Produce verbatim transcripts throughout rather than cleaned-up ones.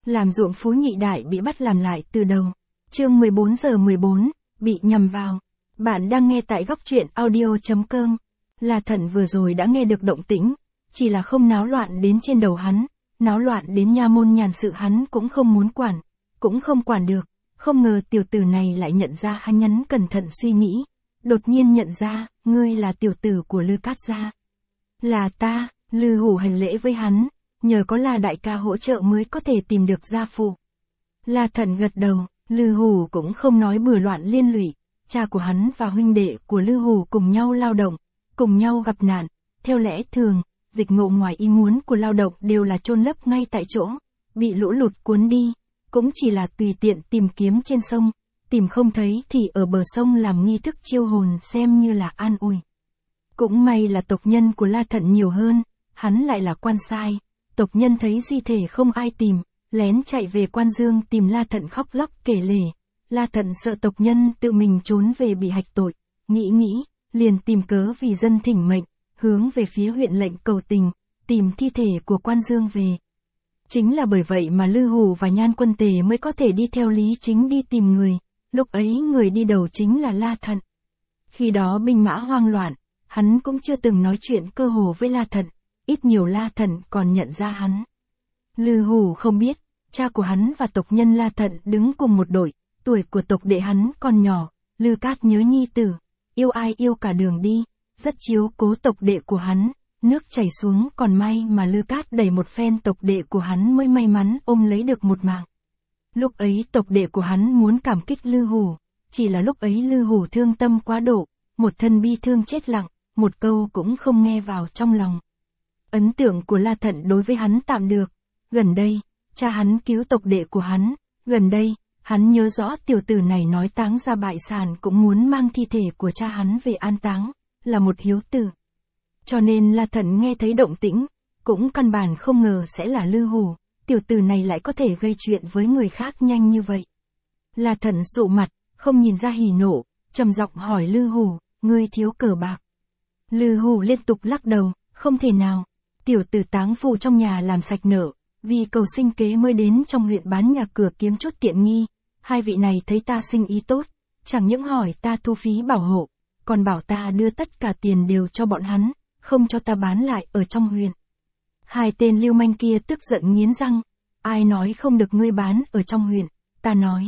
Làm ruộng phú nhị đại bị bắt làm lại từ đầu. Chương mười bốn giờ mười bốn, bị nhầm vào. Bạn đang nghe tại góc truyện audio.com. La Thận vừa rồi đã nghe được động tĩnh, chỉ là không náo loạn đến trên đầu hắn, náo loạn đến nha môn nhàn sự hắn cũng không muốn quản, cũng không quản được. Không ngờ tiểu tử này lại nhận ra, hắn nhấn cẩn thận suy nghĩ, đột nhiên nhận ra, ngươi là tiểu tử của Lư Cát gia. Là ta. Lư Hủ hành lễ với hắn, nhờ có La đại ca hỗ trợ mới có thể tìm được gia phụ. La Thận gật đầu, Lư Hủ cũng không nói bừa loạn liên lụy, cha của hắn và huynh đệ của Lư Hủ cùng nhau lao động, cùng nhau gặp nạn, theo lẽ thường, dịch ngộ ngoài ý muốn của lao động đều là chôn lấp ngay tại chỗ, bị lũ lụt cuốn đi, cũng chỉ là tùy tiện tìm kiếm trên sông, tìm không thấy thì ở bờ sông làm nghi thức chiêu hồn xem như là an ủi. Cũng may là tộc nhân của La Thận nhiều hơn, hắn lại là quan sai, tộc nhân thấy di thể không ai tìm, lén chạy về Quan Dương tìm La Thận khóc lóc kể lể. La Thận sợ tộc nhân tự mình trốn về bị hạch tội, nghĩ nghĩ, liền tìm cớ vì dân thỉnh mệnh, hướng về phía huyện lệnh cầu tình, tìm thi thể của Quan Dương về. Chính là bởi vậy mà Lư Hủ và Nhan Quân Tề mới có thể đi theo Lý Chính đi tìm người, lúc ấy người đi đầu chính là La Thận. Khi đó binh mã hoang loạn, hắn cũng chưa từng nói chuyện cơ hồ với La Thận, ít nhiều La Thận còn nhận ra hắn. Lư Hủ không biết, cha của hắn và tộc nhân La Thận đứng cùng một đội, tuổi của tộc đệ hắn còn nhỏ, Lư Cát nhớ nhi tử, yêu ai yêu cả đường đi, rất chiếu cố tộc đệ của hắn, nước chảy xuống còn may mà Lư Cát đẩy một phen tộc đệ của hắn mới may mắn ôm lấy được một mạng. Lúc ấy tộc đệ của hắn muốn cảm kích Lư Hủ, chỉ là lúc ấy Lư Hủ thương tâm quá độ, một thân bi thương chết lặng, một câu cũng không nghe vào trong lòng. Ấn tượng của La Thận đối với hắn tạm được, gần đây, cha hắn cứu tộc đệ của hắn, gần đây, hắn nhớ rõ tiểu tử này nói táng ra bại sản cũng muốn mang thi thể của cha hắn về an táng, là một hiếu tử. Cho nên La Thận nghe thấy động tĩnh, cũng căn bản không ngờ sẽ là Lư Hủ, tiểu tử này lại có thể gây chuyện với người khác nhanh như vậy. La Thận sụ mặt, không nhìn ra hỉ nộ, trầm giọng hỏi Lư Hủ, ngươi thiếu cờ bạc. Lư Hủ liên tục lắc đầu, không thể nào, tiểu tử táng phụ trong nhà làm sạch nợ, vì cầu sinh kế mới đến trong huyện bán nhà cửa kiếm chút tiện nghi, hai vị này thấy ta sinh ý tốt, chẳng những hỏi ta thu phí bảo hộ, còn bảo ta đưa tất cả tiền đều cho bọn hắn, không cho ta bán lại ở trong huyện. Hai tên lưu manh kia tức giận nghiến răng, ai nói không được ngươi bán ở trong huyện, ta nói.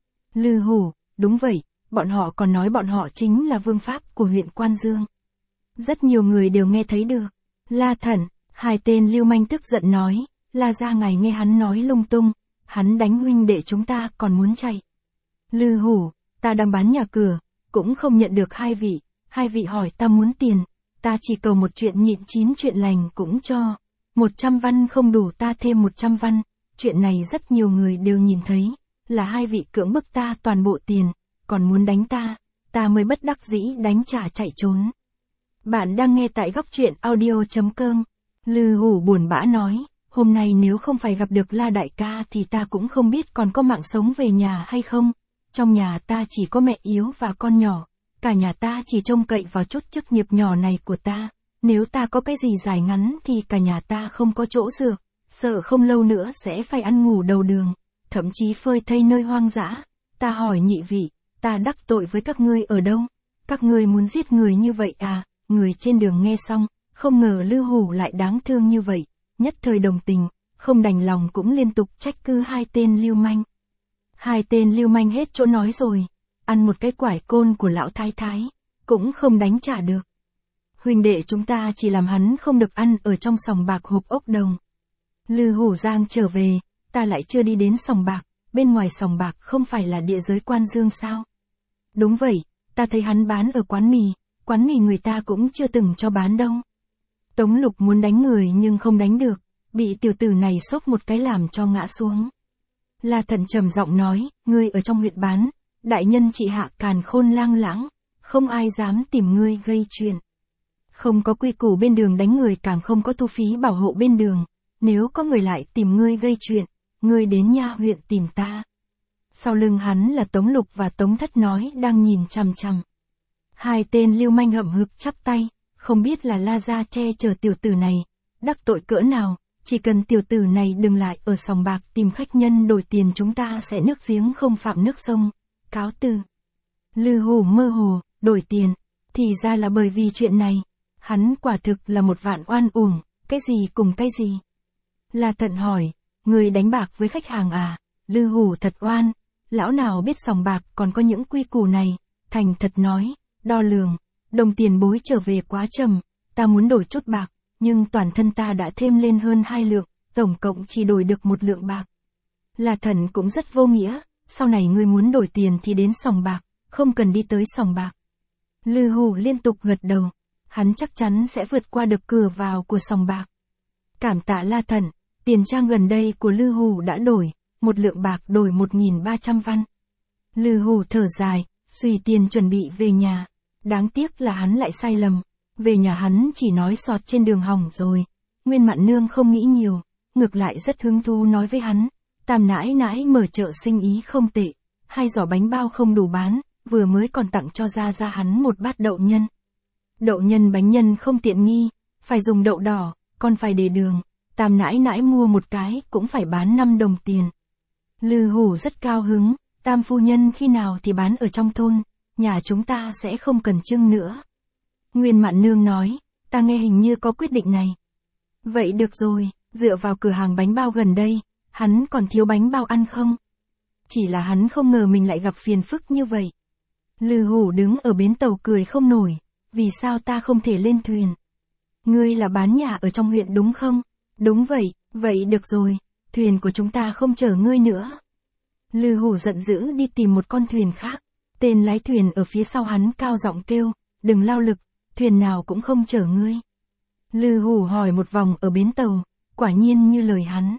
Lư Hủ, đúng vậy, bọn họ còn nói bọn họ chính là vương pháp của huyện Quan Dương. Rất nhiều người đều nghe thấy được. La Thận, hai tên lưu manh tức giận nói, La gia ngài nghe hắn nói lung tung, hắn đánh huynh đệ chúng ta còn muốn chạy. Lư Hủ, ta đang bán nhà cửa, cũng không nhận được hai vị, hai vị hỏi ta muốn tiền, ta chỉ cầu một chuyện nhịn chín chuyện lành cũng cho, một trăm văn không đủ ta thêm một trăm văn, chuyện này rất nhiều người đều nhìn thấy, là hai vị cưỡng bức ta toàn bộ tiền, còn muốn đánh ta, ta mới bất đắc dĩ đánh trả chạy trốn. Bạn đang nghe tại góc truyện audio.com. Lư Hủ buồn bã nói, hôm nay nếu không phải gặp được La đại ca thì ta cũng không biết còn có mạng sống về nhà hay không. Trong nhà ta chỉ có mẹ yếu và con nhỏ, cả nhà ta chỉ trông cậy vào chút chức nghiệp nhỏ này của ta. Nếu ta có cái gì dài ngắn thì cả nhà ta không có chỗ dựa, sợ không lâu nữa sẽ phải ăn ngủ đầu đường, thậm chí phơi thây nơi hoang dã. Ta hỏi nhị vị, ta đắc tội với các ngươi ở đâu? Các ngươi muốn giết người như vậy à? Người trên đường nghe xong, không ngờ Lư Hủ lại đáng thương như vậy, nhất thời đồng tình, không đành lòng cũng liên tục trách cứ hai tên lưu manh. Hai tên lưu manh hết chỗ nói rồi, ăn một cái quải côn của lão thái thái, cũng không đánh trả được. Huynh đệ chúng ta chỉ làm hắn không được ăn ở trong sòng bạc hộp ốc đồng. Lư Hủ Giang trở về, ta lại chưa đi đến sòng bạc, bên ngoài sòng bạc không phải là địa giới Quan Dương sao? Đúng vậy, ta thấy hắn bán ở quán mì, quán mì người ta cũng chưa từng cho bán đâu. Tống Lục muốn đánh người nhưng không đánh được, bị tiểu tử này xốc một cái làm cho ngã xuống. La Thận trầm giọng nói, ngươi ở trong huyện bán, đại nhân trị hạ càn khôn lang lãng, không ai dám tìm ngươi gây chuyện. Không có quy củ bên đường đánh người, càng không có thu phí bảo hộ bên đường, nếu có người lại tìm ngươi gây chuyện, ngươi đến nha huyện tìm ta. Sau lưng hắn là Tống Lục và Tống Thất nói đang nhìn chằm chằm. Hai tên lưu manh hậm hực chắp tay, không biết là La gia che chở tiểu tử này, đắc tội cỡ nào, Chỉ cần tiểu tử này đừng lại ở sòng bạc tìm khách nhân đổi tiền chúng ta sẽ nước giếng không phạm nước sông. Cáo từ. Lư Hủ mơ hồ, đổi tiền. Thì ra là bởi vì chuyện này. Hắn quả thực là một vạn oan uổng, cái gì cùng cái gì. La Thận hỏi, người đánh bạc với khách hàng à? Lư Hủ thật oan, lão nào biết sòng bạc còn có những quy củ này, thành thật nói, đo lường, đồng tiền bối trở về quá trầm, ta muốn đổi chút bạc, nhưng toàn thân ta đã thêm lên hơn hai lượng, tổng cộng chỉ đổi được một lượng bạc. La Thận cũng rất vô nghĩa, sau này ngươi muốn đổi tiền thì đến sòng bạc, không cần đi tới sòng bạc. Lư Hủ liên tục gật đầu, hắn chắc chắn sẽ vượt qua được cửa vào của sòng bạc. Cảm tạ La Thận, tiền trang gần đây của Lư Hủ đã đổi, một lượng bạc đổi một nghìn ba trăm văn. Lư Hủ thở dài, suy tiền chuẩn bị về nhà. Đáng tiếc là hắn lại sai lầm. Về nhà hắn chỉ nói sọt trên đường hỏng rồi. Nguyên Mạn Nương không nghĩ nhiều, ngược lại rất hứng thú nói với hắn. Tam nãi nãi mở chợ sinh ý không tệ, hai giỏ bánh bao không đủ bán, vừa mới còn tặng cho ra ra hắn một bát đậu nhân. Đậu nhân bánh nhân không tiện nghi, phải dùng đậu đỏ, còn phải để đường. Tam nãi nãi mua một cái cũng phải bán năm đồng tiền. Lư Hủ rất cao hứng, Tam phu nhân khi nào thì bán ở trong thôn, nhà chúng ta sẽ không cần trưng nữa. Nguyên Mạn Nương nói, ta nghe hình như có quyết định này. Vậy được rồi, dựa vào cửa hàng bánh bao gần đây, hắn còn thiếu bánh bao ăn không? Chỉ là hắn không ngờ mình lại gặp phiền phức như vậy. Lư Hủ đứng ở bến tàu cười không nổi, vì sao ta không thể lên thuyền? Ngươi là bán nhà ở trong huyện đúng không? Đúng vậy, vậy được rồi, thuyền của chúng ta không chở ngươi nữa. Lư Hủ giận dữ đi tìm một con thuyền khác, tên lái thuyền ở phía sau hắn cao giọng kêu, đừng lao lực, thuyền nào cũng không chở ngươi. Lư Hủ hỏi một vòng ở bến tàu, quả nhiên như lời hắn.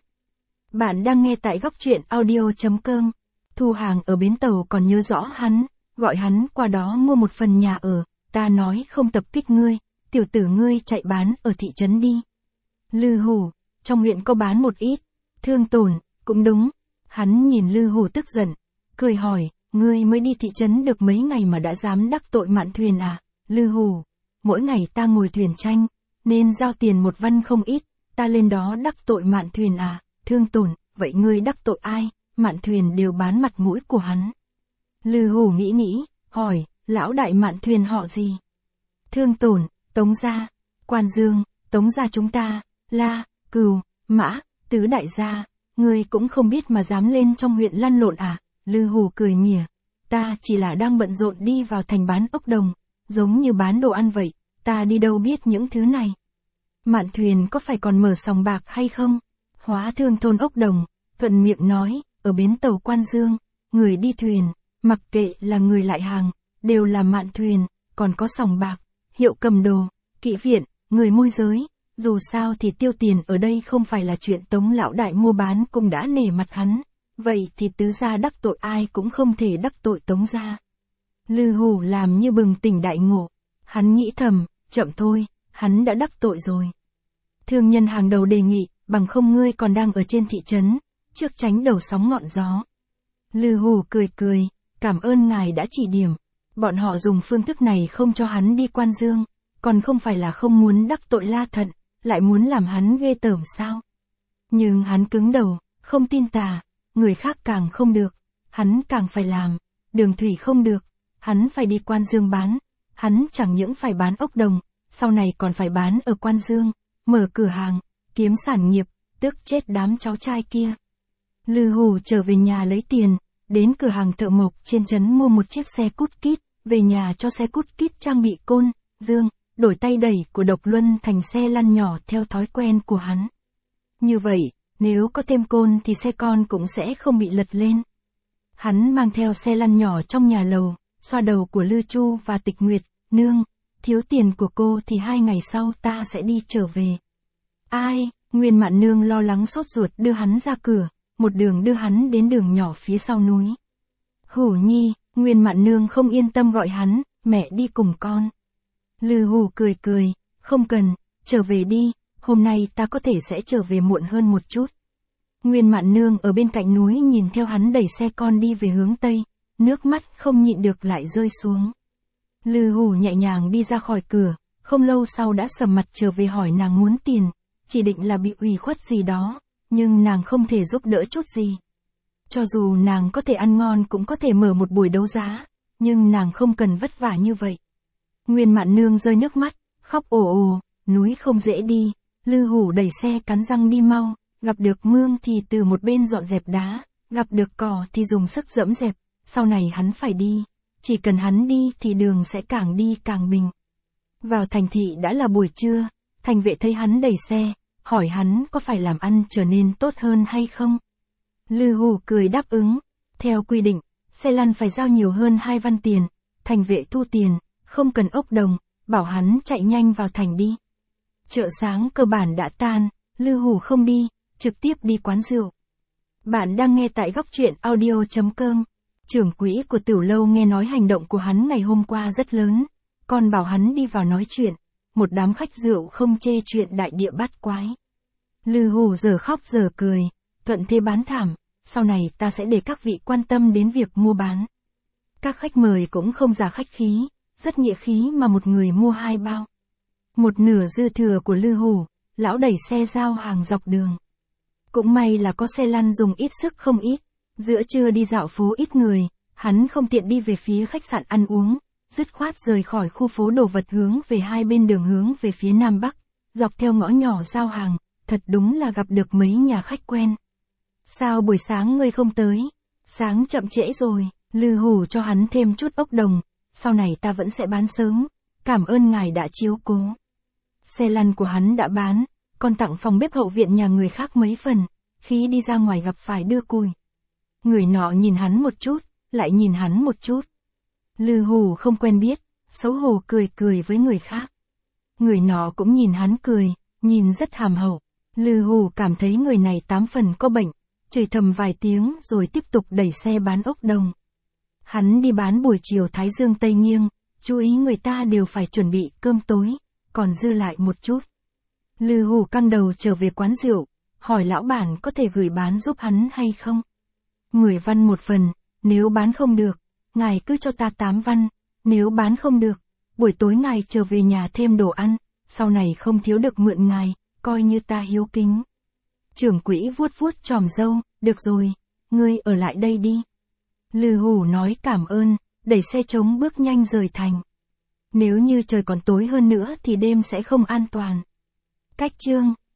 Bạn đang nghe tại góc truyện audio chấm com. Thu hàng ở bến tàu còn nhớ rõ hắn, gọi hắn qua đó mua một phần nhà ở, ta nói không tập kích ngươi, tiểu tử ngươi chạy bán ở thị trấn đi. Lư Hủ, trong huyện có bán một ít, thương tổn, cũng đúng. Hắn nhìn Lư Hủ tức giận, cười hỏi, ngươi mới đi thị trấn được mấy ngày mà đã dám đắc tội Mạn thuyền à? Lư Hủ, mỗi ngày ta ngồi thuyền tranh, nên giao tiền một văn không ít, ta lên đó đắc tội Mạn thuyền à? Thương tổn, vậy ngươi đắc tội ai? Mạn thuyền đều bán mặt mũi của hắn. Lư Hủ nghĩ nghĩ, hỏi, lão đại Mạn thuyền họ gì? Thương tổn, Tống gia, Quan Dương, Tống gia chúng ta, La, Cừu, Mã, tứ đại gia, ngươi cũng không biết mà dám lên trong huyện lăn lộn à? Lư Hủ cười mỉa, ta chỉ là đang bận rộn đi vào thành bán ốc đồng, giống như bán đồ ăn vậy, ta đi đâu biết những thứ này. Mạn thuyền có phải còn mở sòng bạc hay không? Hóa thương thôn ốc đồng, thuận miệng nói, ở bến tàu Quan Dương, người đi thuyền, mặc kệ là người lại hàng, đều là Mạn thuyền, còn có sòng bạc, hiệu cầm đồ, kỹ viện, người môi giới, dù sao thì tiêu tiền ở đây không phải là chuyện Tống lão đại mua bán cũng đã nể mặt hắn, vậy thì tứ gia đắc tội ai cũng không thể đắc tội Tống gia. Lư Hủ làm như bừng tỉnh đại ngộ, hắn nghĩ thầm, chậm thôi, hắn đã đắc tội rồi. Thương nhân hàng đầu đề nghị, bằng không ngươi còn đang ở trên thị trấn, trước tránh đầu sóng ngọn gió. Lư Hủ cười cười, cảm ơn ngài đã chỉ điểm, bọn họ dùng phương thức này không cho hắn đi Quan Dương, còn không phải là không muốn đắc tội La Thận, lại muốn làm hắn ghê tởm sao? Nhưng hắn cứng đầu, không tin tà, người khác càng không được, hắn càng phải làm, đường thủy không được, hắn phải đi Quan Dương bán, hắn chẳng những phải bán ốc đồng, sau này còn phải bán ở Quan Dương, mở cửa hàng, kiếm sản nghiệp, tức chết đám cháu trai kia. Lư Hủ trở về nhà lấy tiền, đến cửa hàng thợ mộc trên trấn mua một chiếc xe cút kít, về nhà cho xe cút kít trang bị côn, dương, đổi tay đẩy của Độc Luân thành xe lăn nhỏ theo thói quen của hắn. Như vậy, nếu có thêm côn thì xe con cũng sẽ không bị lật lên. Hắn mang theo xe lăn nhỏ trong nhà lầu, xoa đầu của Lư Chu và Tịch Nguyệt, nương, thiếu tiền của cô thì hai ngày sau ta sẽ đi trở về. Ai, Nguyên Mạn Nương lo lắng sốt ruột đưa hắn ra cửa, một đường đưa hắn đến đường nhỏ phía sau núi. Hủ nhi, Nguyên Mạn Nương không yên tâm gọi hắn, mẹ đi cùng con. Lư Hủ cười cười, không cần, trở về đi, hôm nay ta có thể sẽ trở về muộn hơn một chút. Nguyên Mạn Nương ở bên cạnh núi nhìn theo hắn đẩy xe con đi về hướng Tây, nước mắt không nhịn được lại rơi xuống. Lư Hủ nhẹ nhàng đi ra khỏi cửa, không lâu sau đã sầm mặt trở về hỏi nàng muốn tiền, chỉ định là bị ủy khuất gì đó, nhưng nàng không thể giúp đỡ chút gì. Cho dù nàng có thể ăn ngon cũng có thể mở một buổi đấu giá, nhưng nàng không cần vất vả như vậy. Nguyên Mạn Nương rơi nước mắt, khóc ồ ồ, núi không dễ đi, Lư Hủ đẩy xe cắn răng đi mau, gặp được mương thì từ một bên dọn dẹp đá, gặp được cỏ thì dùng sức dẫm dẹp, sau này hắn phải đi, chỉ cần hắn đi thì đường sẽ càng đi càng bình. Vào thành thị đã là buổi trưa, thành vệ thấy hắn đẩy xe, hỏi hắn có phải làm ăn trở nên tốt hơn hay không. Lư Hủ cười đáp ứng, theo quy định, xe lăn phải giao nhiều hơn hai văn tiền, thành vệ thu tiền, không cần ốc đồng, bảo hắn chạy nhanh vào thành đi. Chợ sáng cơ bản đã tan, Lư Hủ không đi, trực tiếp đi quán rượu. Bạn đang nghe tại góc truyện audio chấm com. Trưởng quỹ của tiểu lâu nghe nói hành động của hắn ngày hôm qua rất lớn, còn bảo hắn đi vào nói chuyện, một đám khách rượu không chê chuyện đại địa bát quái. Lư Hủ giờ khóc giờ cười, thuận thế bán thảm, sau này ta sẽ để các vị quan tâm đến việc mua bán. Các khách mời cũng không giả khách khí, rất nghĩa khí mà một người mua hai bao. Một nửa dư thừa của Lư Hủ, lão đẩy xe giao hàng dọc đường. Cũng may là có xe lăn dùng ít sức không ít, giữa trưa đi dạo phố ít người, hắn không tiện đi về phía khách sạn ăn uống, dứt khoát rời khỏi khu phố đồ vật hướng về hai bên đường hướng về phía nam bắc, dọc theo ngõ nhỏ giao hàng, thật đúng là gặp được mấy nhà khách quen. Sao buổi sáng ngươi không tới? Sáng chậm trễ rồi, Lư Hủ cho hắn thêm chút ốc đồng, sau này ta vẫn sẽ bán sớm, cảm ơn ngài đã chiếu cố. Xe lăn của hắn đã bán, còn tặng phòng bếp hậu viện nhà người khác mấy phần, khi đi ra ngoài gặp phải đưa cùi. Người nọ nhìn hắn một chút, lại nhìn hắn một chút. Lư Hủ không quen biết, xấu hổ cười cười với người khác. Người nọ cũng nhìn hắn cười, nhìn rất hàm hậu. Lư Hủ cảm thấy người này tám phần có bệnh, chửi thầm vài tiếng rồi tiếp tục đẩy xe bán ốc đồng. Hắn đi bán buổi chiều thái dương tây nghiêng, chú ý người ta đều phải chuẩn bị cơm tối, còn dư lại một chút. Lư Hủ căng đầu trở về quán rượu, hỏi lão bản có thể gửi bán giúp hắn hay không. Mười văn một phần, nếu bán không được, ngài cứ cho ta tám văn, nếu bán không được, buổi tối ngài trở về nhà thêm đồ ăn, sau này không thiếu được mượn ngài, coi như ta hiếu kính. Trưởng quỹ vuốt vuốt chòm râu, được rồi, ngươi ở lại đây đi. Lư Hủ nói cảm ơn, đẩy xe trống bước nhanh rời thành. Nếu như trời còn tối hơn nữa thì đêm sẽ không an toàn. Cách chương